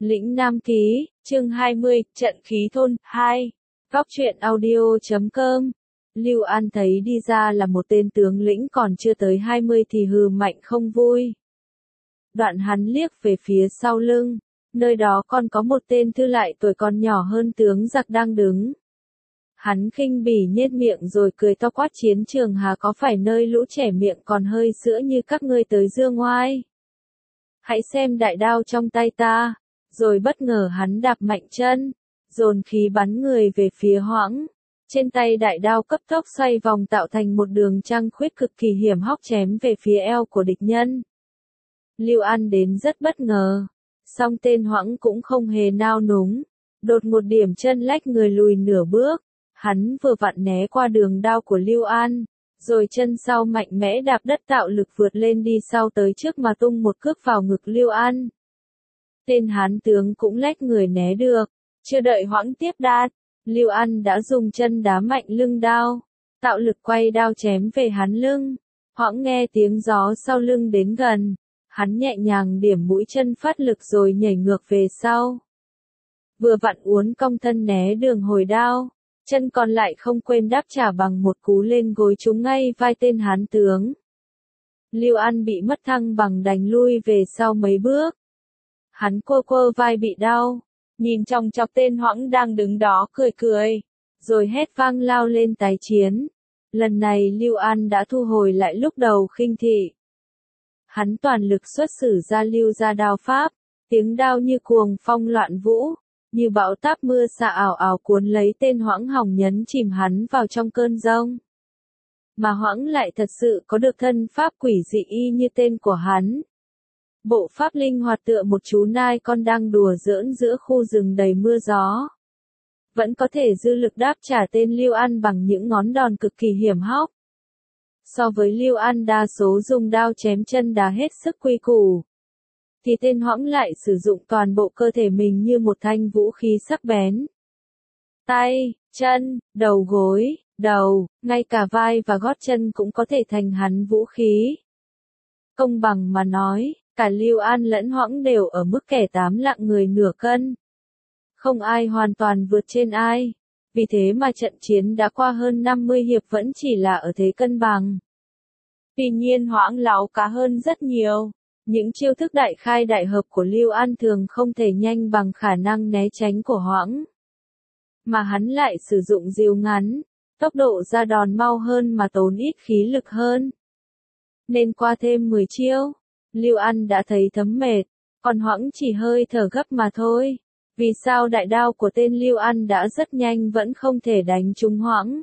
Lĩnh Nam Ký, chương 20, trận khí thôn, 2. Góc truyện audio.com. Lưu An thấy đi ra là một tên tướng lĩnh còn chưa tới 20 thì hừ mạnh không vui. Đoạn hắn liếc về phía sau lưng, nơi đó còn có một tên thư lại tuổi còn nhỏ hơn tướng giặc đang đứng. Hắn khinh bỉ nhếch miệng rồi cười to quát: chiến trường hà có phải nơi lũ trẻ miệng còn hơi sữa như các ngươi tới dương oai. Hãy xem đại đao trong tay ta. Rồi bất ngờ hắn đạp mạnh chân, dồn khí bắn người về phía Hoãng. Trên tay đại đao cấp tốc xoay vòng tạo thành một đường trăng khuyết cực kỳ hiểm hóc chém về phía eo của địch nhân. Lưu An đến rất bất ngờ, song tên Hoãng cũng không hề nao núng, đột một điểm chân lách người lùi nửa bước. Hắn vừa vặn né qua đường đao của Lưu An, rồi chân sau mạnh mẽ đạp đất tạo lực vượt lên đi sau tới trước mà tung một cước vào ngực Lưu An. Tên Hán tướng cũng lách người né được, chưa đợi Hoãng tiếp đát, Lưu An đã dùng chân đá mạnh lưng đao, tạo lực quay đao chém về hắn lưng. Hoãng nghe tiếng gió sau lưng đến gần, hắn nhẹ nhàng điểm mũi chân phát lực rồi nhảy ngược về sau. Vừa vặn uốn cong thân né đường hồi đao, chân còn lại không quên đáp trả bằng một cú lên gối trúng ngay vai tên Hán tướng. Lưu An bị mất thăng bằng đành lui về sau mấy bước. Hắn quơ quơ vai bị đau, nhìn chòng chọc tên Hoãng đang đứng đó cười cười, rồi hét vang lao lên tái chiến. Lần này Lưu An đã thu hồi lại lúc đầu khinh thị. Hắn toàn lực xuất sử ra lưu ra đao pháp, tiếng đao như cuồng phong loạn vũ, như bão táp mưa xạ ảo ảo cuốn lấy tên Hoãng hòng nhấn chìm hắn vào trong cơn giông. Mà Hoãng lại thật sự có được thân pháp quỷ dị y như tên của hắn. Bộ pháp linh hoạt tựa một chú nai con đang đùa giỡn giữa khu rừng đầy mưa gió. Vẫn có thể dư lực đáp trả tên Lưu An bằng những ngón đòn cực kỳ hiểm hóc. So với Lưu An đa số dùng đao chém chân đá hết sức quy củ, thì tên Hoãng lại sử dụng toàn bộ cơ thể mình như một thanh vũ khí sắc bén. Tay, chân, đầu gối, đầu, ngay cả vai và gót chân cũng có thể thành hắn vũ khí. Công bằng mà nói, cả Lưu An lẫn Hoãng đều ở mức kẻ tám lạng người nửa cân. Không ai hoàn toàn vượt trên ai. Vì thế mà trận chiến đã qua hơn 50 hiệp vẫn chỉ là ở thế cân bằng. Tuy nhiên Hoãng láo cá hơn rất nhiều. Những chiêu thức đại khai đại hợp của Lưu An thường không thể nhanh bằng khả năng né tránh của Hoãng. Mà hắn lại sử dụng diều ngắn, tốc độ ra đòn mau hơn mà tốn ít khí lực hơn. Nên qua thêm 10 chiêu, Lưu An đã thấy thấm mệt, còn Hoãng chỉ hơi thở gấp mà thôi. Vì sao đại đao của tên Lưu An đã rất nhanh vẫn không thể đánh trúng Hoãng?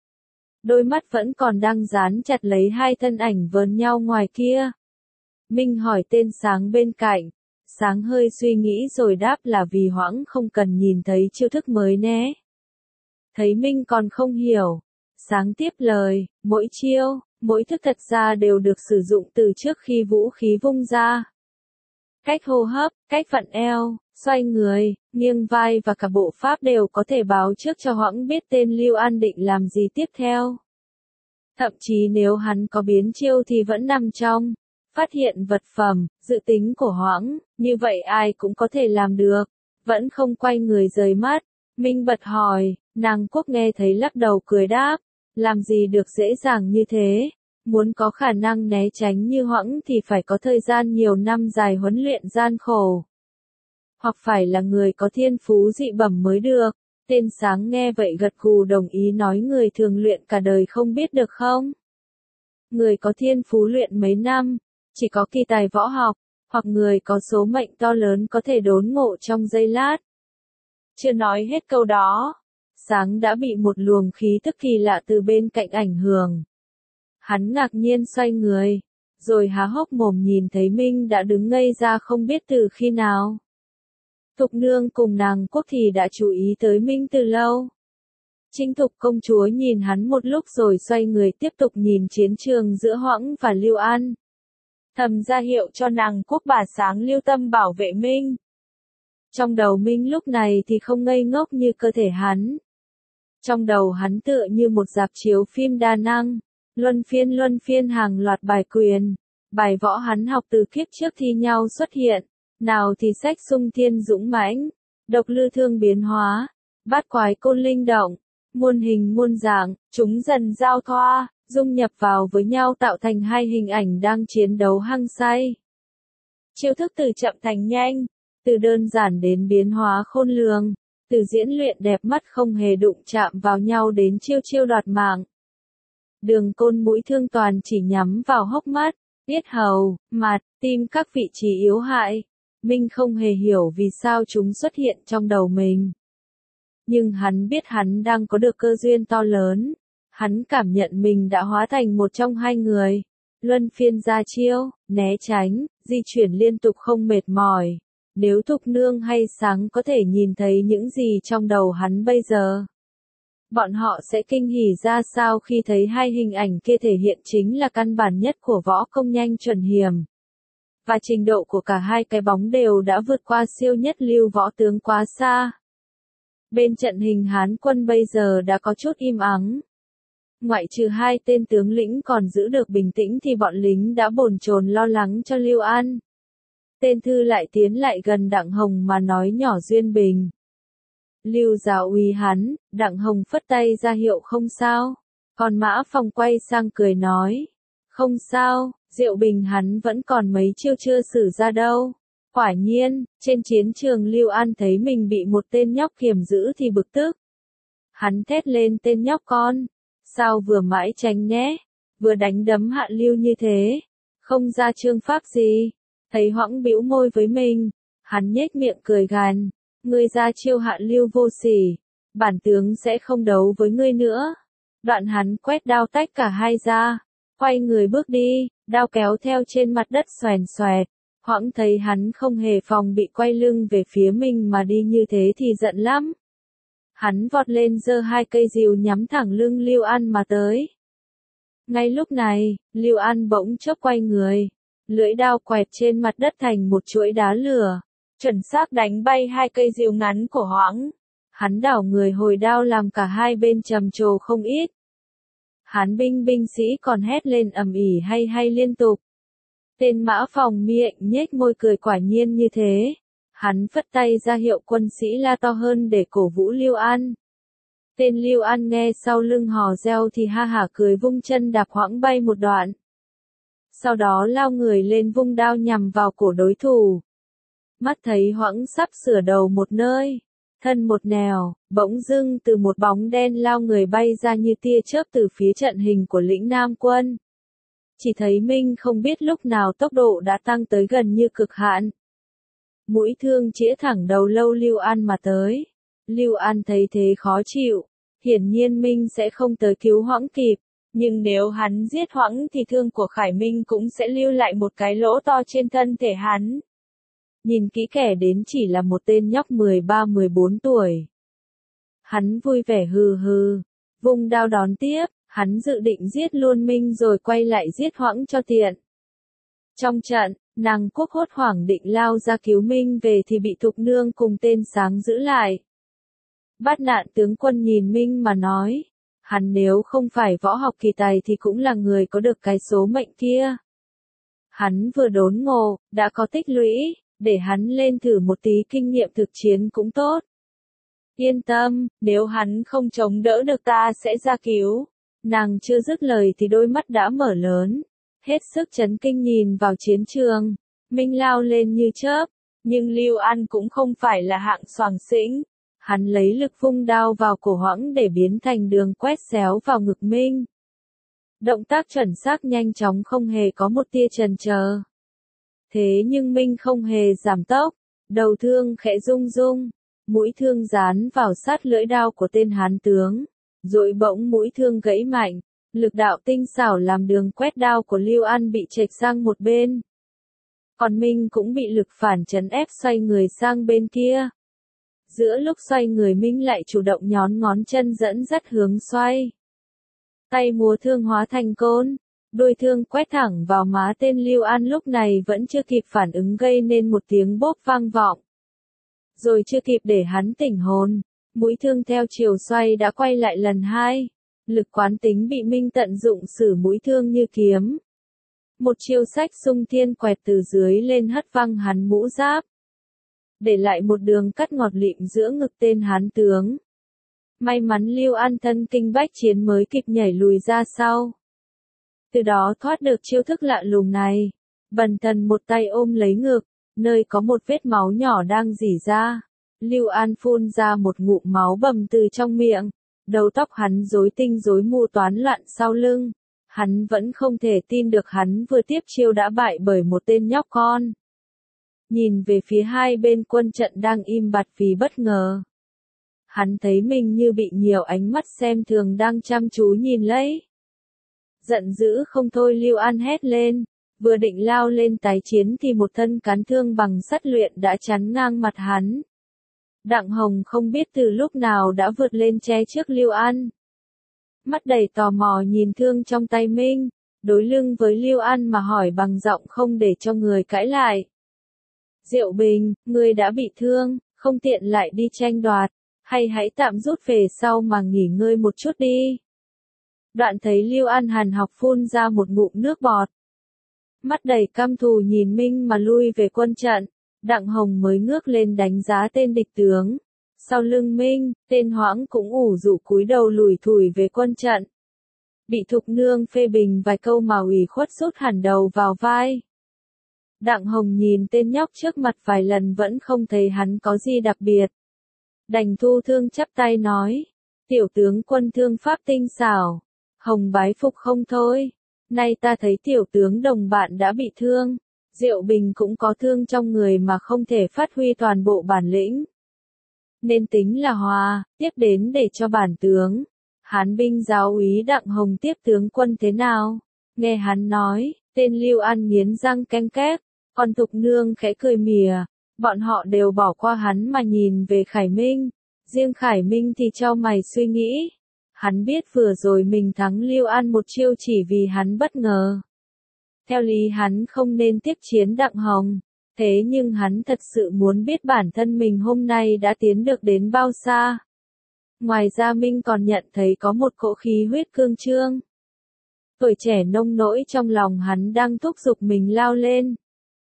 Đôi mắt vẫn còn đang dán chặt lấy hai thân ảnh vờn nhau ngoài kia. Minh hỏi tên Sáng bên cạnh. Sáng hơi suy nghĩ rồi đáp là vì Hoãng không cần nhìn thấy chiêu thức mới né. Thấy Minh còn không hiểu, Sáng tiếp lời, mỗi chiêu, mỗi thức thật ra đều được sử dụng từ trước khi vũ khí vung ra. Cách hô hấp, cách vặn eo, xoay người, nghiêng vai và cả bộ pháp đều có thể báo trước cho Hoãng biết tên Lưu An định làm gì tiếp theo. Thậm chí nếu hắn có biến chiêu thì vẫn nằm trong phát hiện vật phẩm, dự tính của Hoãng, như vậy ai cũng có thể làm được, vẫn không quay người rời mắt. Minh bật hỏi, nàng Quốc nghe thấy lắc đầu cười đáp, làm gì được dễ dàng như thế. Muốn có khả năng né tránh như Hoãng thì phải có thời gian nhiều năm dài huấn luyện gian khổ. Hoặc phải là người có thiên phú dị bẩm mới được. Tên Sáng nghe vậy gật gù đồng ý nói người thường luyện cả đời không biết được không? Người có thiên phú luyện mấy năm, chỉ có kỳ tài võ học, hoặc người có số mệnh to lớn có thể đốn ngộ trong giây lát. Chưa nói hết câu đó, Sáng đã bị một luồng khí tức kỳ lạ từ bên cạnh ảnh hưởng. Hắn ngạc nhiên xoay người, rồi há hốc mồm nhìn thấy Minh đã đứng ngây ra không biết từ khi nào. Thục Nương cùng nàng Quốc thì đã chú ý tới Minh từ lâu. Trinh Thục công chúa nhìn hắn một lúc rồi xoay người tiếp tục nhìn chiến trường giữa Hoãng và Lưu An. Thầm ra hiệu cho nàng Quốc bà Sáng lưu tâm bảo vệ Minh. Trong đầu Minh lúc này thì không ngây ngốc như cơ thể hắn. Trong đầu hắn tựa như một rạp chiếu phim đa năng. Luân phiên hàng loạt bài quyền, bài võ hắn học từ kiếp trước thi nhau xuất hiện, Nào thì sách sung thiên dũng mãnh, độc lư thương biến hóa, bát quái côn linh động, muôn hình muôn dạng, chúng dần giao thoa, dung nhập vào với nhau tạo thành hai hình ảnh đang chiến đấu hăng say. Chiêu thức từ chậm thành nhanh, từ đơn giản đến biến hóa khôn lường, từ diễn luyện đẹp mắt không hề đụng chạm vào nhau đến chiêu chiêu đoạt mạng. Đường côn mũi thương toàn chỉ nhắm vào hốc mắt, yết hầu, mặt, tim các vị trí yếu hại. Minh không hề hiểu vì sao chúng xuất hiện trong đầu mình. Nhưng hắn biết hắn đang có được cơ duyên to lớn. Hắn cảm nhận mình đã hóa thành một trong hai người. Luân phiên ra chiêu, né tránh, di chuyển liên tục không mệt mỏi. Nếu Thục Nương hay Sáng có thể nhìn thấy những gì trong đầu hắn bây giờ, bọn họ sẽ kinh hỉ ra sao khi thấy hai hình ảnh kia thể hiện chính là căn bản nhất của võ công nhanh chuẩn hiểm. Và trình độ của cả hai cái bóng đều đã vượt qua siêu nhất lưu võ tướng quá xa. Bên trận hình Hán quân bây giờ đã có chút im ắng. Ngoại trừ hai tên tướng lĩnh còn giữ được bình tĩnh thì bọn lính đã bồn chồn lo lắng cho Lưu An. Tên thư lại tiến lại gần Đặng Hồng mà nói nhỏ duyên bình. Lưu giáo úy hắn, Đặng Hồng phất tay ra hiệu không sao. Còn Mã Phong quay sang cười nói. Không sao, Diệu Bình hắn vẫn còn mấy chiêu chưa xử ra đâu. Quả nhiên, trên chiến trường Lưu An thấy mình bị một tên nhóc kiềm giữ thì bực tức. Hắn thét lên tên nhóc con. Sao vừa mãi tránh né, vừa đánh đấm Hạ Lưu như thế. Không ra chương pháp gì. Thấy Hoãng bĩu môi với mình. Hắn nhếch miệng cười gằn. Ngươi ra chiêu Hạ Lưu vô sỉ. Bản tướng sẽ không đấu với ngươi nữa. Đoạn hắn quét đao tách cả hai ra. Quay người bước đi, đao kéo theo trên mặt đất xoèn xoẹt. Hoãng thấy hắn không hề phòng bị quay lưng về phía mình mà đi như thế thì giận lắm. Hắn vọt lên giơ hai cây rìu nhắm thẳng lưng Lưu An mà tới. Ngay lúc này, Lưu An bỗng chốc quay người. Lưỡi đao quẹt trên mặt đất thành một chuỗi đá lửa. Chuẩn xác đánh bay hai cây rìu ngắn của Hoãng. Hắn đảo người hồi đao làm cả hai bên trầm trồ không ít. Hán binh sĩ còn hét lên ầm ĩ hay liên tục. Tên Mã Phòng miệng nhếch môi cười quả nhiên như thế. Hắn phất tay ra hiệu quân sĩ la to hơn để cổ vũ Lưu An. Tên Lưu An nghe sau lưng hò reo thì ha hả cười vung chân đạp Hoãng bay một đoạn. Sau đó lao người lên vung đao nhằm vào cổ đối thủ. Mắt thấy Hoãng sắp sửa đầu một nơi. Thân một nẻo, bỗng dưng từ một bóng đen lao người bay ra như tia chớp từ phía trận hình của lĩnh Nam quân. Chỉ thấy Minh không biết lúc nào tốc độ đã tăng tới gần như cực hạn. Mũi thương chĩa thẳng đầu lâu Lưu An mà tới. Lưu An thấy thế khó chịu. Hiển nhiên Minh sẽ không tới cứu Hoãng kịp. Nhưng nếu hắn giết Hoãng thì thương của Khải Minh cũng sẽ lưu lại một cái lỗ to trên thân thể hắn. Nhìn kỹ kẻ đến chỉ là một tên nhóc 13-14 tuổi. Hắn vui vẻ hừ hừ, vung đao đón tiếp, hắn dự định giết luôn Minh rồi quay lại giết Hoãng cho tiện. Trong trận, nàng Quốc hốt hoảng định lao ra cứu Minh về thì bị Thục Nương cùng tên Sáng giữ lại. Bát Nạn tướng quân nhìn Minh mà nói, hắn nếu không phải võ học kỳ tài thì cũng là người có được cái số mệnh kia. Hắn vừa đốn ngộ, đã có tích lũy. Để hắn lên thử một tí kinh nghiệm thực chiến cũng tốt. Yên tâm, nếu hắn không chống đỡ được ta sẽ ra cứu. Nàng chưa dứt lời thì đôi mắt đã mở lớn. Hết sức chấn kinh nhìn vào chiến trường. Minh lao lên như chớp. Nhưng Lưu An cũng không phải là hạng xoàng xĩnh. Hắn lấy lực vung đao vào cổ Hoãng để biến thành đường quét xéo vào ngực Minh. Động tác chuẩn xác nhanh chóng không hề có một tia chần chờ. Thế nhưng Minh không hề giảm tốc, đầu thương khẽ rung rung, mũi thương dán vào sát lưỡi đao của tên Hán tướng, rồi bỗng mũi thương gãy mạnh, lực đạo tinh xảo làm đường quét đao của Lưu An bị chệch sang một bên. Còn Minh cũng bị lực phản chấn ép xoay người sang bên kia. Giữa lúc xoay người Minh lại chủ động nhón ngón chân dẫn dắt hướng xoay. Tay múa thương hóa thành côn. Đôi thương quét thẳng vào má tên Lưu An lúc này vẫn chưa kịp phản ứng gây nên một tiếng bốp vang vọng. Rồi chưa kịp để hắn tỉnh hồn, mũi thương theo chiều xoay đã quay lại lần hai. Lực quán tính bị Minh tận dụng sử mũi thương như kiếm. Một chiêu sách sung thiên quẹt từ dưới lên hất văng hắn mũ giáp. để lại một đường cắt ngọt lịm giữa ngực tên hán tướng. May mắn Lưu An thân kinh bách chiến mới kịp nhảy lùi ra sau. Từ đó thoát được chiêu thức lạ lùng này. Bần thần một tay ôm lấy ngực, nơi có một vết máu nhỏ đang rỉ ra. Lưu An phun ra một ngụm máu bầm từ trong miệng. Đầu tóc hắn rối tinh rối mù toán loạn sau lưng. Hắn vẫn không thể tin được hắn vừa tiếp chiêu đã bại bởi một tên nhóc con. Nhìn về phía hai bên quân trận đang im bặt vì bất ngờ. Hắn thấy mình như bị nhiều ánh mắt xem thường đang chăm chú nhìn lấy. Giận dữ không thôi Lưu An hét lên, vừa định lao lên tái chiến thì một thân cán thương bằng sắt luyện đã chắn ngang mặt hắn. Đặng Hồng không biết từ lúc nào đã vượt lên che trước Lưu An. Mắt đầy tò mò nhìn thương trong tay mình, đối lưng với Lưu An mà hỏi bằng giọng không để cho người cãi lại. Diệu Bình, ngươi đã bị thương, không tiện lại đi tranh đoạt, hay hãy tạm rút về sau mà nghỉ ngơi một chút đi. Đoạn thấy Lưu An hàn học phun ra một ngụm nước bọt. Mắt đầy căm thù nhìn Minh mà lui về quân trận, Đặng Hồng mới ngước lên đánh giá tên địch tướng. Sau lưng Minh, tên Hoãng cũng ủ rũ cúi đầu lủi thủi về quân trận. Bị Thục Nương phê bình vài câu mà ủy khuất sút hẳn đầu vào vai. Đặng Hồng nhìn tên nhóc trước mặt vài lần vẫn không thấy hắn có gì đặc biệt. Đành thu thương chắp tay nói, tiểu tướng quân thương pháp tinh xảo, Hồng bái phục không thôi. Nay ta thấy tiểu tướng đồng bạn đã bị thương, Diệu Bình cũng có thương trong người mà không thể phát huy toàn bộ bản lĩnh. Nên tính là hòa, tiếp đến để cho bản tướng. Hán binh giáo úy Đặng Hồng tiếp tướng quân thế nào? Nghe hắn nói, tên Lưu An nghiến răng ken két, còn Thục Nương khẽ cười mỉa. Bọn họ đều bỏ qua hắn mà nhìn về Khải Minh. Riêng Khải Minh thì chau mày suy nghĩ. Hắn biết vừa rồi mình thắng Lưu An một chiêu chỉ vì hắn bất ngờ. Theo lý hắn không nên tiếp chiến Đặng Hồng. Thế nhưng hắn thật sự muốn biết bản thân mình hôm nay đã tiến được đến bao xa. Ngoài ra Minh còn nhận thấy có một cỗ khí huyết cương trương. Tuổi trẻ nông nỗi trong lòng hắn đang thúc giục mình lao lên.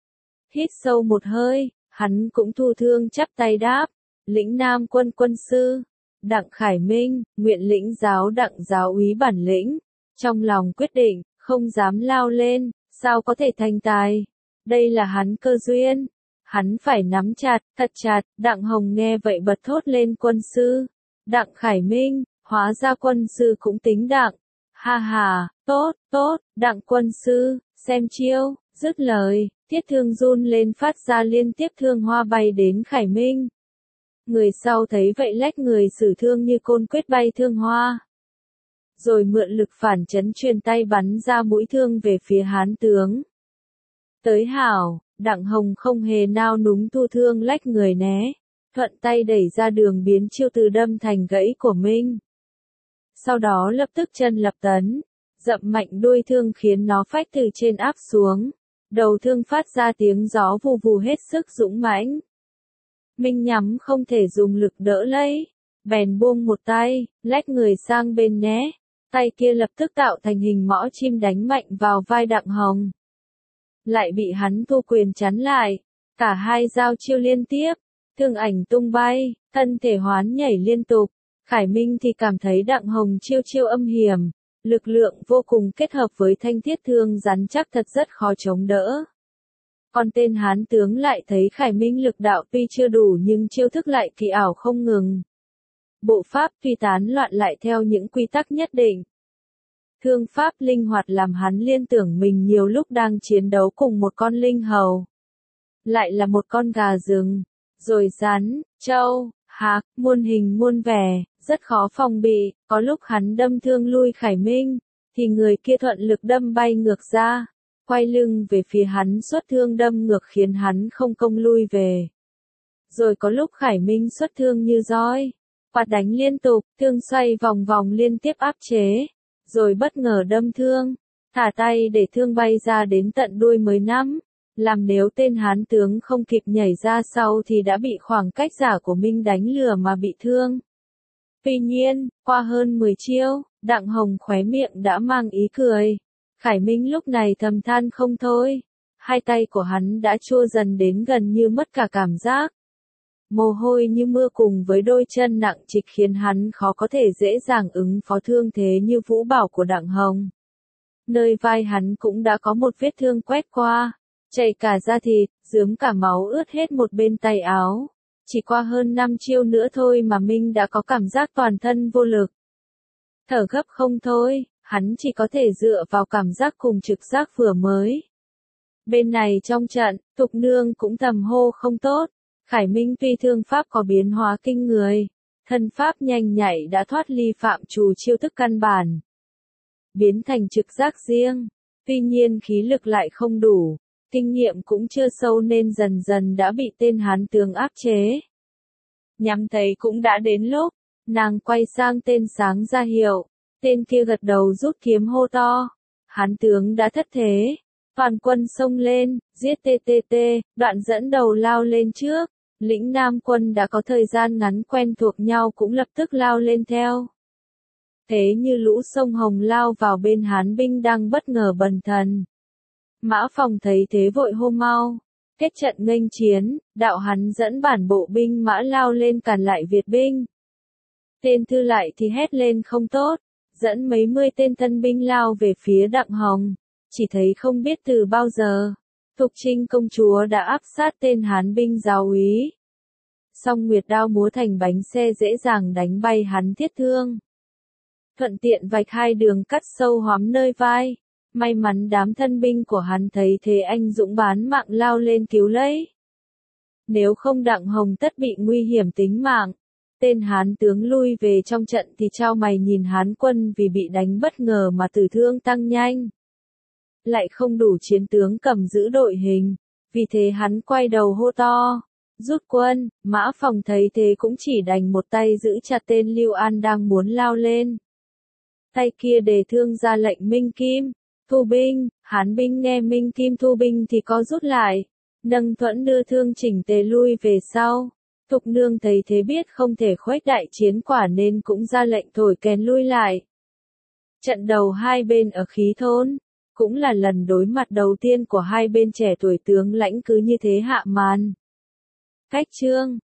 Hít sâu một hơi, hắn cũng thu thương chắp tay đáp, lĩnh Nam quân quân sư, Đặng Khải Minh, nguyện lĩnh giáo Đặng giáo úy bản lĩnh. Trong lòng quyết định, không dám lao lên, sao có thể thành tài. Đây là hắn cơ duyên. Hắn phải nắm chặt, thật chặt. Đặng Hồng nghe vậy bật thốt lên quân sư. Đặng Khải Minh, hóa ra quân sư cũng tính Đặng. Ha ha, tốt, tốt, Đặng quân sư, xem chiêu. Dứt lời, thiết thương run lên phát ra liên tiếp thương hoa bay đến Khải Minh. Người sau thấy vậy lách người sử thương như côn quyết bay thương hoa. Rồi mượn lực phản chấn truyền tay bắn ra mũi thương về phía hán tướng. Tới hảo, Đặng Hồng không hề nao núng thu thương lách người né, thuận tay đẩy ra đường biến chiêu từ đâm thành gãy của Minh. Sau đó lập tức chân lập tấn, dậm mạnh đuôi thương khiến nó phách từ trên áp xuống. Đầu thương phát ra tiếng gió vù vù hết sức dũng mãnh. Minh nhắm không thể dùng lực đỡ lấy, bèn buông một tay, lách người sang bên né. Tay kia lập tức tạo thành hình mõ chim đánh mạnh vào vai Đặng Hồng. Lại bị hắn thu quyền chắn lại, cả hai giao chiêu liên tiếp, thương ảnh tung bay, thân thể hoán nhảy liên tục. Khải Minh thì cảm thấy Đặng Hồng chiêu chiêu âm hiểm, lực lượng vô cùng kết hợp với thanh thiết thương rắn chắc thật rất khó chống đỡ. Còn tên hán tướng lại thấy Khải Minh lực đạo tuy chưa đủ nhưng chiêu thức lại kỳ ảo không ngừng. Bộ pháp tuy tán loạn lại theo những quy tắc nhất định. Thương pháp linh hoạt làm hắn liên tưởng mình nhiều lúc đang chiến đấu cùng một con linh hầu. Lại là một con gà rừng, rồi rắn, trâu, hạc, muôn hình muôn vẻ, rất khó phòng bị. Có lúc hắn đâm thương lui Khải Minh, thì người kia thuận lực đâm bay ngược ra, quay lưng về phía hắn xuất thương đâm ngược khiến hắn không công lui về. Rồi có lúc Khải Minh xuất thương như roi, quạt đánh liên tục, thương xoay vòng vòng liên tiếp áp chế, rồi bất ngờ đâm thương, thả tay để thương bay ra đến tận đuôi mới nắm, làm nếu tên hán tướng không kịp nhảy ra sau thì đã bị khoảng cách giả của Minh đánh lừa mà bị thương. Tuy nhiên, qua hơn 10 chiêu, Đặng Hồng khóe miệng đã mang ý cười. Khải Minh lúc này thầm than không thôi. Hai tay của hắn đã chua dần đến gần như mất cả cảm giác. Mồ hôi như mưa cùng với đôi chân nặng trịch khiến hắn khó có thể dễ dàng ứng phó thương thế như vũ bảo của Đặng Hồng. Nơi vai hắn cũng đã có một vết thương quét qua, chảy cả da thịt, rướm cả máu ướt hết một bên tay áo. Chỉ qua hơn 5 chiêu nữa thôi mà Minh đã có cảm giác toàn thân vô lực. Thở gấp không thôi, hắn chỉ có thể dựa vào cảm giác cùng trực giác vừa mới. Bên này trong trận, Thục Nương cũng thầm hô không tốt. Khải Minh tuy thương pháp có biến hóa kinh người, thân pháp nhanh nhạy đã thoát ly phạm trù chiêu thức căn bản, biến thành trực giác riêng. Tuy nhiên khí lực lại không đủ, kinh nghiệm cũng chưa sâu nên dần dần đã bị tên Hán tướng áp chế. Nhắm thấy cũng đã đến lúc, nàng quay sang tên Sáng ra hiệu, tên kia gật đầu rút kiếm hô to. Hán tướng đã thất thế, toàn quân xông lên, giết TTT, Đoạn dẫn đầu lao lên trước. Lĩnh Nam quân đã có thời gian ngắn quen thuộc nhau cũng lập tức lao lên theo. Thế như lũ sông Hồng lao vào bên Hán binh đang bất ngờ bần thần. Mã Phòng thấy thế vội hô mau, kết trận nghênh chiến, đạo hắn dẫn bản bộ binh mã lao lên cản lại Việt binh. Tên Thư lại thì hét lên không tốt, dẫn mấy mươi tên thân binh lao về phía Đặng Hồng, chỉ thấy không biết từ bao giờ. Thục Trinh công chúa đã áp sát tên Hán binh giáo úy. Song Nguyệt đao múa thành bánh xe dễ dàng đánh bay hắn thiết thương. Thuận tiện vạch hai đường cắt sâu hoắm nơi vai. May mắn đám thân binh của hắn thấy thế anh dũng bán mạng lao lên cứu lấy. Nếu không Đặng Hồng tất bị nguy hiểm tính mạng. Tên Hán tướng lui về trong trận thì trao mày nhìn Hán quân vì bị đánh bất ngờ mà tử thương tăng nhanh. Lại không đủ chiến tướng cầm giữ đội hình, vì thế hắn quay đầu hô to, rút quân. Mã Phòng thấy thế cũng chỉ đành một tay giữ chặt tên Lưu An đang muốn lao lên. Tay kia đề thương ra lệnh Minh Kim, thu binh. Hán binh nghe Minh Kim thu binh thì có rút lại, nâng thuẫn đưa thương chỉnh tề lui về sau. Thục Nương thấy thế biết không thể khuếch đại chiến quả nên cũng ra lệnh thổi kèn lui lại. Trận đầu hai bên ở Khí Thôn, cũng là lần đối mặt đầu tiên của hai bên trẻ tuổi tướng lãnh cứ như thế hạ màn. Cách chương